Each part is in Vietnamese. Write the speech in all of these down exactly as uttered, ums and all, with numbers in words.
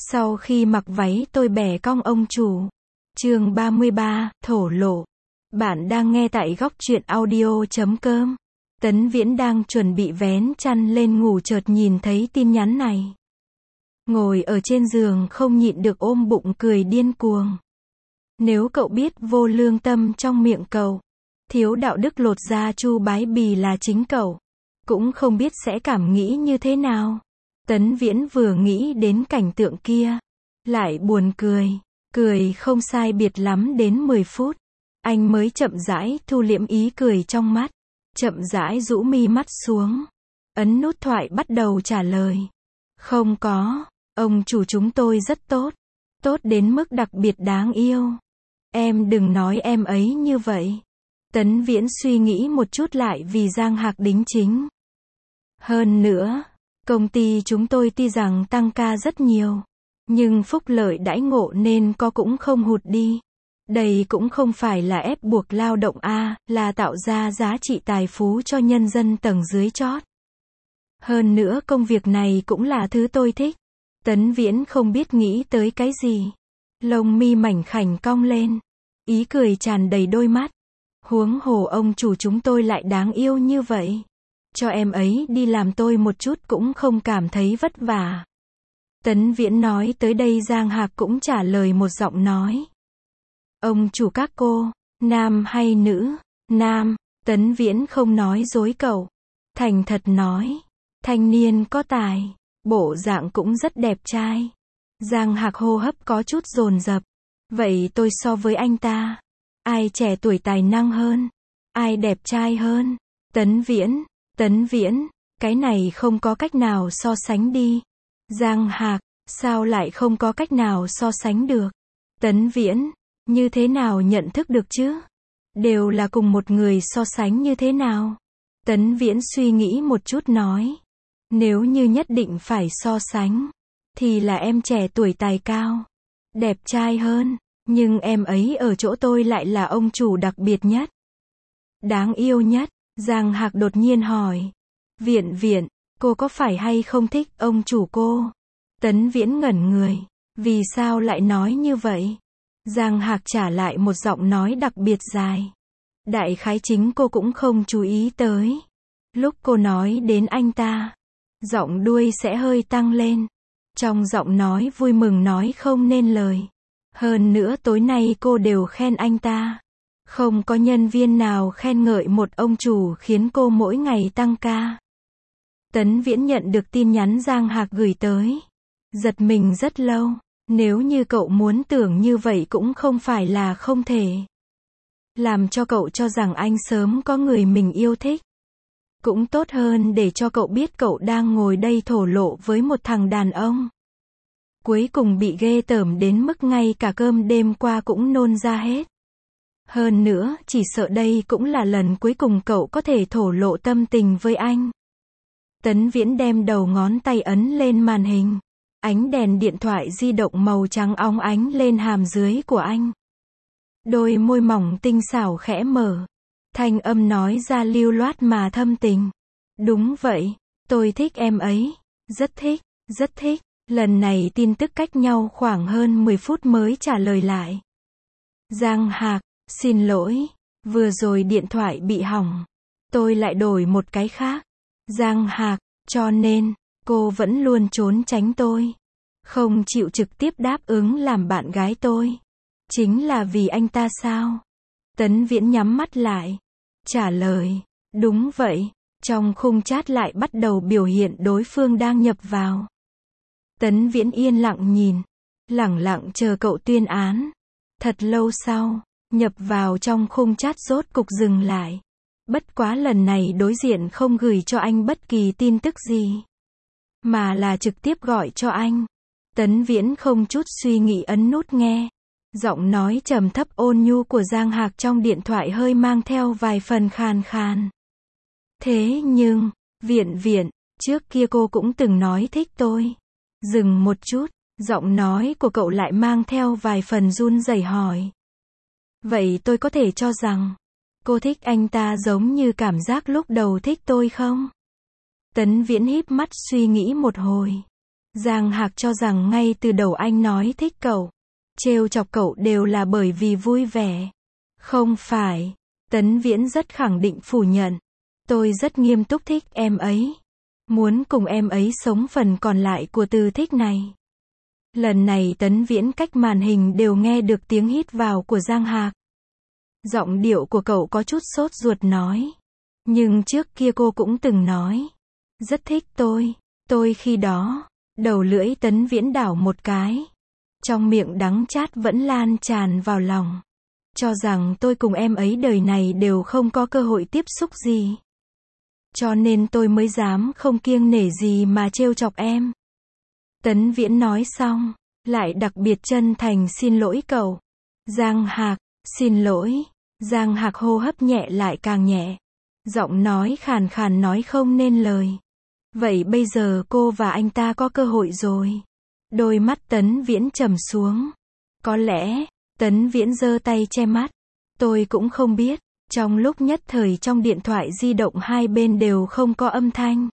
Sau khi mặc váy tôi bẻ cong ông chủ. Chương ba mươi ba, thổ lộ. Bạn đang nghe tại góc truyện audio chấm com. Tấn Viễn đang chuẩn bị vén chăn lên ngủ chợt nhìn thấy tin nhắn này. Ngồi ở trên giường không nhịn được ôm bụng cười điên cuồng. Nếu cậu biết vô lương tâm trong miệng cậu, thiếu đạo đức lột da chu bái bì là chính cậu, cũng không biết sẽ cảm nghĩ như thế nào. Tấn Viễn vừa nghĩ đến cảnh tượng kia, lại buồn cười, cười không sai biệt lắm đến mười phút. Anh mới chậm rãi thu liễm ý cười trong mắt, chậm rãi rũ mi mắt xuống, ấn nút thoại bắt đầu trả lời. Không có, ông chủ chúng tôi rất tốt, tốt đến mức đặc biệt đáng yêu. Em đừng nói em ấy như vậy. Tấn Viễn suy nghĩ một chút lại vì Giang Hạc đính chính. Hơn nữa, công ty chúng tôi tuy rằng tăng ca rất nhiều, nhưng phúc lợi đãi ngộ nên có cũng không hụt đi. Đây cũng không phải là ép buộc lao động a, là tạo ra giá trị tài phú cho nhân dân tầng dưới chót. Hơn nữa công việc này cũng là thứ tôi thích. Tấn Viễn không biết nghĩ tới cái gì. Lông mi mảnh khảnh cong lên, ý cười tràn đầy đôi mắt. Huống hồ ông chủ chúng tôi lại đáng yêu như vậy. Cho em ấy đi làm tôi một chút cũng không cảm thấy vất vả. Tấn Viễn nói tới đây Giang Hạc cũng trả lời một giọng nói. Ông chủ các cô, nam hay nữ? Nam. Tấn Viễn không nói dối cậu. Thành thật nói. Thanh niên có tài, bộ dạng cũng rất đẹp trai. Giang Hạc hô hấp có chút dồn dập. Vậy tôi so với anh ta, ai trẻ tuổi tài năng hơn? Ai đẹp trai hơn? Tấn Viễn, Tấn Viễn, cái này không có cách nào so sánh đi. Giang Hạc, sao lại không có cách nào so sánh được? Tấn Viễn, như thế nào nhận thức được chứ? Đều là cùng một người so sánh như thế nào? Tấn Viễn suy nghĩ một chút nói. Nếu như nhất định phải so sánh, thì là em trẻ tuổi tài cao, đẹp trai hơn, nhưng em ấy ở chỗ tôi lại là ông chủ đặc biệt nhất, đáng yêu nhất. Giang Hạc đột nhiên hỏi. Viện viện, cô có phải hay không thích ông chủ cô? Tấn Viễn ngẩn người. Vì sao lại nói như vậy? Giang Hạc trả lại một giọng nói đặc biệt dài. Đại khái chính cô cũng không chú ý tới. Lúc cô nói đến anh ta, giọng đuôi sẽ hơi tăng lên. Trong giọng nói vui mừng nói không nên lời. Hơn nữa tối nay cô đều khen anh ta. Không có nhân viên nào khen ngợi một ông chủ khiến cô mỗi ngày tăng ca. Tấn Viễn nhận được tin nhắn Giang Hạc gửi tới. Giật mình rất lâu. Nếu như cậu muốn tưởng như vậy cũng không phải là không thể. Làm cho cậu cho rằng anh sớm có người mình yêu thích. Cũng tốt hơn để cho cậu biết cậu đang ngồi đây thổ lộ với một thằng đàn ông. Cuối cùng bị ghê tởm đến mức ngay cả cơm đêm qua cũng nôn ra hết. Hơn nữa, chỉ sợ đây cũng là lần cuối cùng cậu có thể thổ lộ tâm tình với anh. Tấn Viễn đem đầu ngón tay ấn lên màn hình. Ánh đèn điện thoại di động màu trắng óng ánh lên hàm dưới của anh. Đôi môi mỏng tinh xảo khẽ mở. Thanh âm nói ra lưu loát mà thâm tình. Đúng vậy, tôi thích em ấy. Rất thích, rất thích. Lần này tin tức cách nhau khoảng hơn mười phút mới trả lời lại. Giang Hạc, xin lỗi, vừa rồi điện thoại bị hỏng. Tôi lại đổi một cái khác. Giang Hạc, cho nên, cô vẫn luôn trốn tránh tôi. Không chịu trực tiếp đáp ứng làm bạn gái tôi. Chính là vì anh ta sao? Tấn Viễn nhắm mắt lại. Trả lời, đúng vậy. Trong khung chat lại bắt đầu biểu hiện đối phương đang nhập vào. Tấn Viễn yên lặng nhìn. Lẳng lặng chờ cậu tuyên án. Thật lâu sau, nhập vào trong khung chat rốt cục dừng lại. Bất quá lần này đối diện không gửi cho anh bất kỳ tin tức gì, mà là trực tiếp gọi cho anh. Tấn Viễn không chút suy nghĩ ấn nút nghe. Giọng nói trầm thấp ôn nhu của Giang Hạc trong điện thoại hơi mang theo vài phần khàn khàn. Thế nhưng, Viện viện, trước kia cô cũng từng nói thích tôi. Dừng một chút, giọng nói của cậu lại mang theo vài phần run rẩy hỏi. Vậy tôi có thể cho rằng, cô thích anh ta giống như cảm giác lúc đầu thích tôi không? Tấn Viễn híp mắt suy nghĩ một hồi. Giang Hạc cho rằng ngay từ đầu anh nói thích cậu, trêu chọc cậu đều là bởi vì vui vẻ. Không phải. Tấn Viễn rất khẳng định phủ nhận. Tôi rất nghiêm túc thích em ấy. Muốn cùng em ấy sống phần còn lại của từ thích này. Lần này Tấn Viễn cách màn hình đều nghe được tiếng hít vào của Giang Hạc. Giọng điệu của cậu có chút sốt ruột nói. Nhưng trước kia cô cũng từng nói. Rất thích tôi. Tôi khi đó. Đầu lưỡi Tấn Viễn đảo một cái. Trong miệng đắng chát vẫn lan tràn vào lòng. Cho rằng tôi cùng em ấy đời này đều không có cơ hội tiếp xúc gì. Cho nên tôi mới dám không kiêng nể gì mà trêu chọc em. Tấn Viễn nói xong, lại đặc biệt chân thành xin lỗi cậu. Giang Hạc, xin lỗi. Giang Hạc hô hấp nhẹ lại càng nhẹ. Giọng nói khàn khàn nói không nên lời. Vậy bây giờ cô và anh ta có cơ hội rồi. Đôi mắt Tấn Viễn trầm xuống. Có lẽ, Tấn Viễn giơ tay che mắt. Tôi cũng không biết. Trong lúc nhất thời trong điện thoại di động hai bên đều không có âm thanh.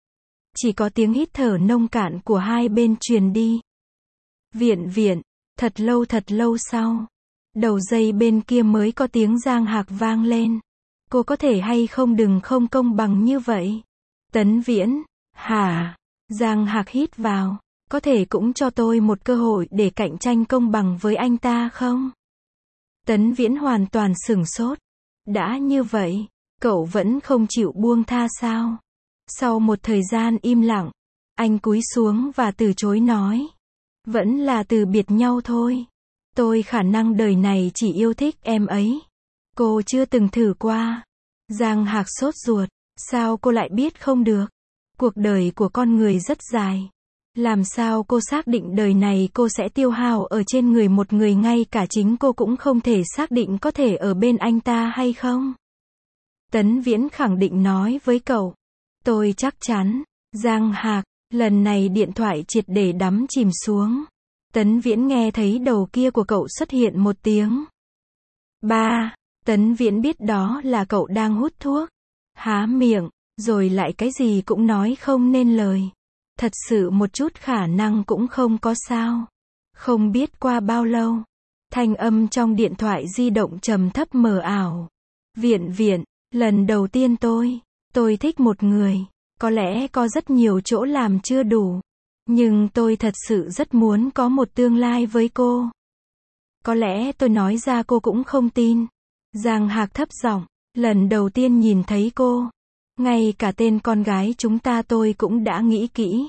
Chỉ có tiếng hít thở nông cạn của hai bên truyền đi. Viện viện, thật lâu thật lâu sau. Đầu dây bên kia mới có tiếng Giang Hạc vang lên. Cô có thể hay không đừng không công bằng như vậy. Tấn Viễn, hả? Giang Hạc hít vào. Có thể cũng cho tôi một cơ hội để cạnh tranh công bằng với anh ta không? Tấn Viễn hoàn toàn sửng sốt. Đã như vậy, cậu vẫn không chịu buông tha sao? Sau một thời gian im lặng, anh cúi xuống và từ chối nói. Vẫn là từ biệt nhau thôi. Tôi khả năng đời này chỉ yêu thích em ấy. Cô chưa từng thử qua. Giang Hạc sốt ruột. Sao cô lại biết không được? Cuộc đời của con người rất dài. Làm sao cô xác định đời này cô sẽ tiêu hao ở trên người một người ngay cả chính cô cũng không thể xác định có thể ở bên anh ta hay không? Tấn Viễn khẳng định nói với cậu. Tôi chắc chắn. Giang Hạc, lần này điện thoại triệt để đắm chìm xuống. Tấn Viễn nghe thấy đầu kia của cậu xuất hiện một tiếng. Ba. Tấn Viễn biết đó là cậu đang hút thuốc. Há miệng, rồi lại cái gì cũng nói không nên lời. Thật sự một chút khả năng cũng không có sao. Không biết qua bao lâu. Thanh âm trong điện thoại di động trầm thấp mờ ảo. Viện viện, lần đầu tiên tôi, tôi thích một người. Có lẽ có rất nhiều chỗ làm chưa đủ. Nhưng tôi thật sự rất muốn có một tương lai với cô. Có lẽ tôi nói ra cô cũng không tin. Giang Hạc thấp giọng, lần đầu tiên nhìn thấy cô. Ngay cả tên con gái chúng ta tôi cũng đã nghĩ kỹ.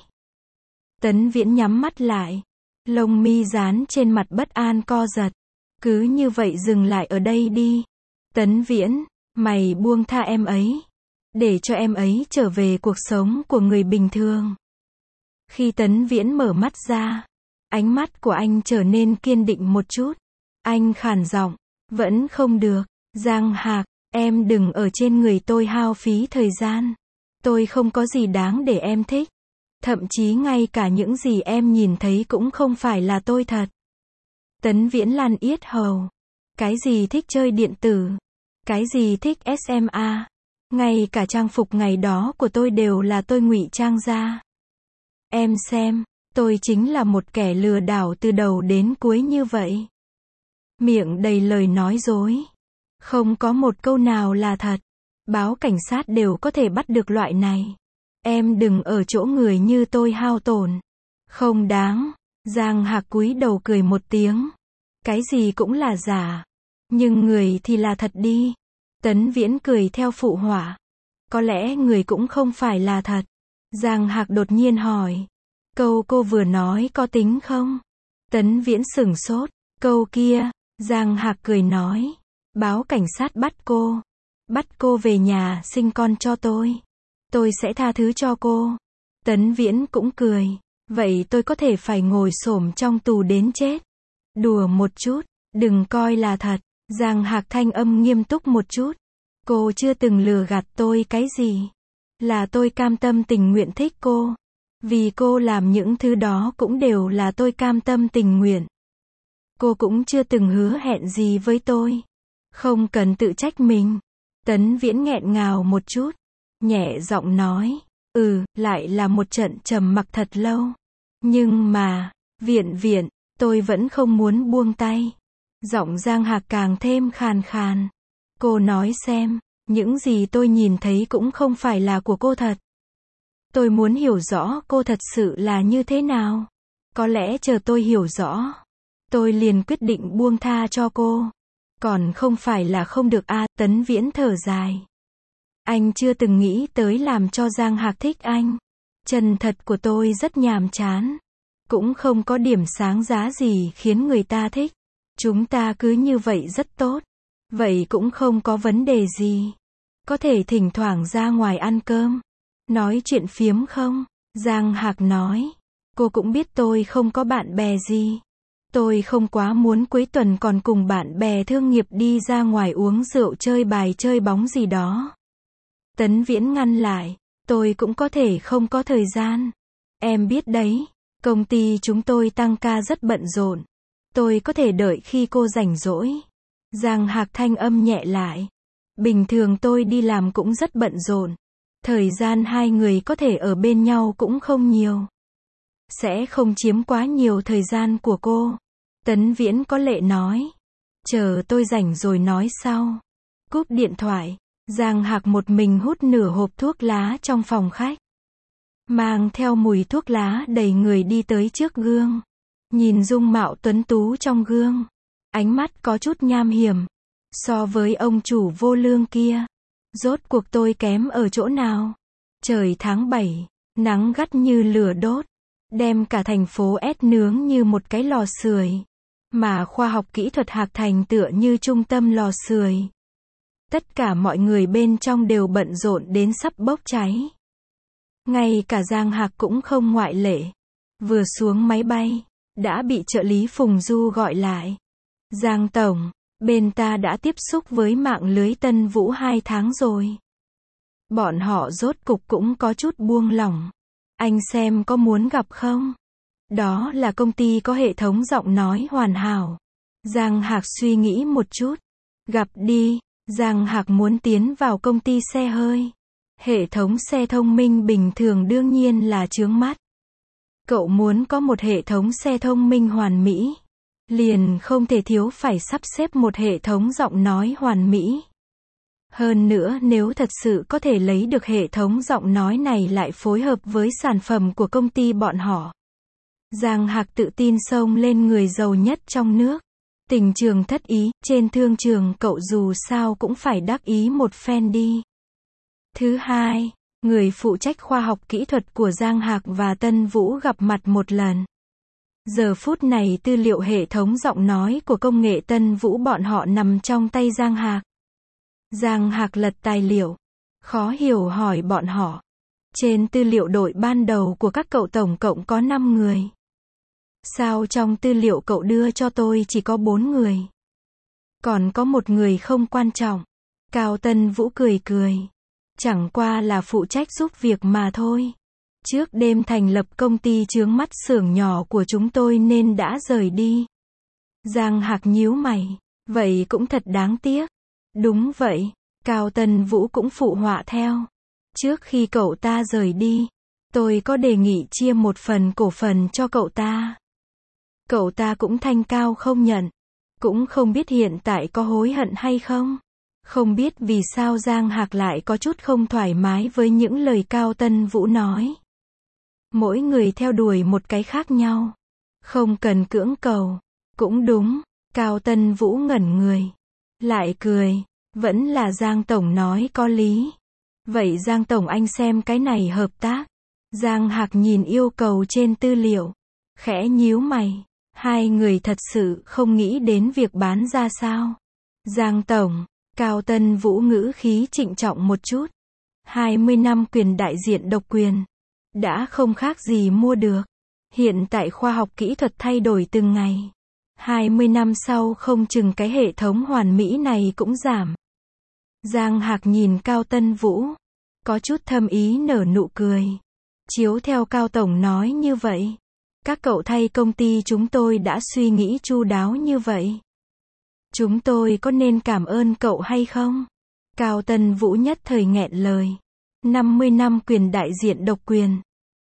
Tấn Viễn nhắm mắt lại. Lông mi dán trên mặt bất an co giật. Cứ như vậy dừng lại ở đây đi. Tấn Viễn, mày buông tha em ấy. Để cho em ấy trở về cuộc sống của người bình thường. Khi Tấn Viễn mở mắt ra, ánh mắt của anh trở nên kiên định một chút. Anh khàn giọng, vẫn không được. Giang Hạc, em đừng ở trên người tôi hao phí thời gian. Tôi không có gì đáng để em thích. Thậm chí ngay cả những gì em nhìn thấy cũng không phải là tôi thật. Tấn Viễn lăn yết hầu. Cái gì thích chơi điện tử? Cái gì thích ét em a? Ngay cả trang phục ngày đó của tôi đều là tôi ngụy trang ra. Em xem, tôi chính là một kẻ lừa đảo từ đầu đến cuối như vậy. Miệng đầy lời nói dối. Không có một câu nào là thật. Báo cảnh sát đều có thể bắt được loại này. Em đừng ở chỗ người như tôi hao tổn. Không đáng. Giang Hạc cúi đầu cười một tiếng. Cái gì cũng là giả. Nhưng người thì là thật đi. Tấn Viễn cười theo phụ họa. Có lẽ người cũng không phải là thật. Giang Hạc đột nhiên hỏi. Câu cô vừa nói có tính không? Tấn Viễn sửng sốt. Câu kia. Giang Hạc cười nói. Báo cảnh sát bắt cô. Bắt cô về nhà sinh con cho tôi. Tôi sẽ tha thứ cho cô. Tấn Viễn cũng cười. Vậy tôi có thể phải ngồi xổm trong tù đến chết. Đùa một chút. Đừng coi là thật. Giang Hạc thanh âm nghiêm túc một chút. Cô chưa từng lừa gạt tôi cái gì. Là tôi cam tâm tình nguyện thích cô. Vì cô làm những thứ đó cũng đều là tôi cam tâm tình nguyện. Cô cũng chưa từng hứa hẹn gì với tôi. Không cần tự trách mình. Tấn Viễn nghẹn ngào một chút. Nhẹ giọng nói. Ừ, lại là một trận trầm mặc thật lâu. Nhưng mà, Viện Viện, tôi vẫn không muốn buông tay. Giọng Giang Hạc càng thêm khàn khàn. Cô nói xem, những gì tôi nhìn thấy cũng không phải là của cô thật. Tôi muốn hiểu rõ cô thật sự là như thế nào. Có lẽ chờ tôi hiểu rõ, tôi liền quyết định buông tha cho cô. Còn không phải là không được a. Tấn Viễn thở dài. Anh chưa từng nghĩ tới làm cho Giang Hạc thích anh. Chân thật của tôi rất nhàm chán. Cũng không có điểm sáng giá gì khiến người ta thích. Chúng ta cứ như vậy rất tốt. Vậy cũng không có vấn đề gì. Có thể thỉnh thoảng ra ngoài ăn cơm. Nói chuyện phiếm không? Giang Hạc nói. Cô cũng biết tôi không có bạn bè gì. Tôi không quá muốn cuối tuần còn cùng bạn bè thương nghiệp đi ra ngoài uống rượu chơi bài chơi bóng gì đó. Tấn Viễn ngăn lại. Tôi cũng có thể không có thời gian. Em biết đấy, công ty chúng tôi tăng ca rất bận rộn. Tôi có thể đợi khi cô rảnh rỗi. Giang Hạc thanh âm nhẹ lại. Bình thường tôi đi làm cũng rất bận rộn. Thời gian hai người có thể ở bên nhau cũng không nhiều. Sẽ không chiếm quá nhiều thời gian của cô. Tấn Viễn có lệ nói. Chờ tôi rảnh rồi nói sau. Cúp điện thoại, Giang Hạc một mình hút nửa hộp thuốc lá trong phòng khách. Mang theo mùi thuốc lá đầy người đi tới trước gương. Nhìn dung mạo tuấn tú trong gương. Ánh mắt có chút nham hiểm. So với ông chủ vô lương kia. Rốt cuộc tôi kém ở chỗ nào? Trời tháng bảy, nắng gắt như lửa đốt. Đem cả thành phố ép nướng như một cái lò sưởi. Mà khoa học kỹ thuật Hạc Thành tựa như trung tâm lò sưởi. Tất cả mọi người bên trong đều bận rộn đến sắp bốc cháy. Ngay cả Giang Hạc cũng không ngoại lệ. Vừa xuống máy bay, đã bị trợ lý Phùng Du gọi lại. Giang Tổng, bên ta đã tiếp xúc với mạng lưới Tân Vũ hai tháng rồi. Bọn họ rốt cục cũng có chút buông lỏng. Anh xem có muốn gặp không? Đó là công ty có hệ thống giọng nói hoàn hảo. Giang Hạc suy nghĩ một chút. Gặp đi. Giang Hạc muốn tiến vào công ty xe hơi. Hệ thống xe thông minh bình thường đương nhiên là chướng mắt. Cậu muốn có một hệ thống xe thông minh hoàn mỹ. Liền không thể thiếu phải sắp xếp một hệ thống giọng nói hoàn mỹ. Hơn nữa nếu thật sự có thể lấy được hệ thống giọng nói này lại phối hợp với sản phẩm của công ty bọn họ. Giang Hạc tự tin xông lên người giàu nhất trong nước. Tình trường thất ý, trên thương trường cậu dù sao cũng phải đắc ý một phen đi. Thứ hai, người phụ trách khoa học kỹ thuật của Giang Hạc và Tân Vũ gặp mặt một lần. Giờ phút này tư liệu hệ thống giọng nói của công nghệ Tân Vũ bọn họ nằm trong tay Giang Hạc. Giang Hạc lật tài liệu. Khó hiểu hỏi bọn họ. Trên tư liệu đội ban đầu của các cậu tổng cộng có năm người. Sao trong tư liệu cậu đưa cho tôi chỉ có bốn người? Còn có một người không quan trọng. Cao Tân Vũ cười cười. Chẳng qua là phụ trách giúp việc mà thôi. Trước đêm thành lập công ty chướng mắt xưởng nhỏ của chúng tôi nên đã rời đi. Giang Hạc nhíu mày. Vậy cũng thật đáng tiếc. Đúng vậy. Cao Tân Vũ cũng phụ họa theo. Trước khi cậu ta rời đi, tôi có đề nghị chia một phần cổ phần cho cậu ta. Cậu ta cũng thanh cao không nhận. Cũng không biết hiện tại có hối hận hay không. Không biết vì sao Giang Hạc lại có chút không thoải mái với những lời Cao Tân Vũ nói. Mỗi người theo đuổi một cái khác nhau. Không cần cưỡng cầu. Cũng đúng. Cao Tân Vũ ngẩn người. Lại cười. Vẫn là Giang Tổng nói có lý. Vậy Giang Tổng anh xem cái này hợp tác. Giang Hạc nhìn yêu cầu trên tư liệu. Khẽ nhíu mày. Hai người thật sự không nghĩ đến việc bán ra sao. Giang Tổng. Cao Tân Vũ ngữ khí trịnh trọng một chút. hai mươi năm quyền đại diện độc quyền. Đã không khác gì mua được. Hiện tại khoa học kỹ thuật thay đổi từng ngày. hai mươi năm sau không chừng cái hệ thống hoàn mỹ này cũng giảm. Giang Hạc nhìn Cao Tân Vũ. Có chút thâm ý nở nụ cười. Chiếu theo Cao Tổng nói như vậy. Các cậu thay công ty chúng tôi đã suy nghĩ chu đáo như vậy. Chúng tôi có nên cảm ơn cậu hay không? Cao Tân Vũ nhất thời nghẹn lời. năm mươi năm quyền đại diện độc quyền.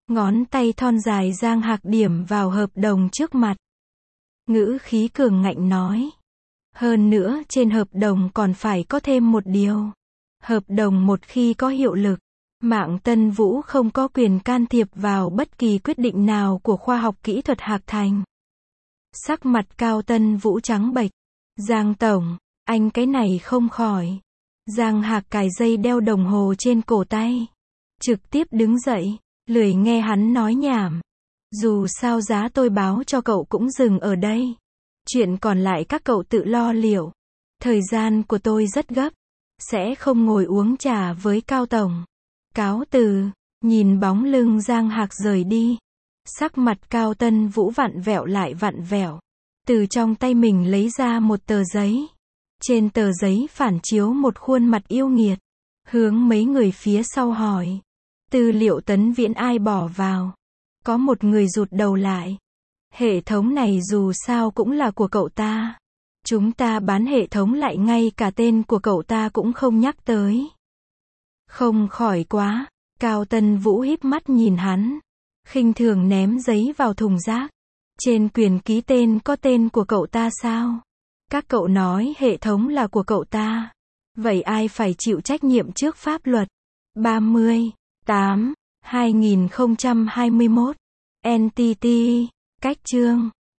Ngón tay thon dài Giang Hạc điểm vào hợp đồng trước mặt. Ngữ khí cường ngạnh nói. Hơn nữa trên hợp đồng còn phải có thêm một điều. Hợp đồng một khi có hiệu lực, Mạc Tân Vũ không có quyền can thiệp vào bất kỳ quyết định nào của khoa học kỹ thuật Hạc Thành. Sắc mặt Cao Tân Vũ trắng bệch. Giang tổng, anh cái này không khỏi. Giang Hạc cài dây đeo đồng hồ trên cổ tay. Trực tiếp đứng dậy, lười nghe hắn nói nhảm. Dù sao giá tôi báo cho cậu cũng dừng ở đây. Chuyện còn lại các cậu tự lo liệu. Thời gian của tôi rất gấp. Sẽ không ngồi uống trà với Cao tổng. Cáo từ, nhìn bóng lưng Giang Hạc rời đi. Sắc mặt Cao Tân Vũ vặn vẹo lại vặn vẹo. Từ trong tay mình lấy ra một tờ giấy. Trên tờ giấy phản chiếu một khuôn mặt yêu nghiệt. Hướng mấy người phía sau hỏi. Tư liệu Tấn Viễn ai bỏ vào? Có một người rụt đầu lại. Hệ thống này dù sao cũng là của cậu ta. Chúng ta bán hệ thống lại ngay cả tên của cậu ta cũng không nhắc tới. Không khỏi quá. Cao Tân Vũ híp mắt nhìn hắn. Khinh thường ném giấy vào thùng rác. Trên quyền ký tên có tên của cậu ta sao? Các cậu nói hệ thống là của cậu ta. Vậy ai phải chịu trách nhiệm trước pháp luật? ba mươi, tám, hai nghìn không trăm hai mươi mốt. en tê tê. Cách chương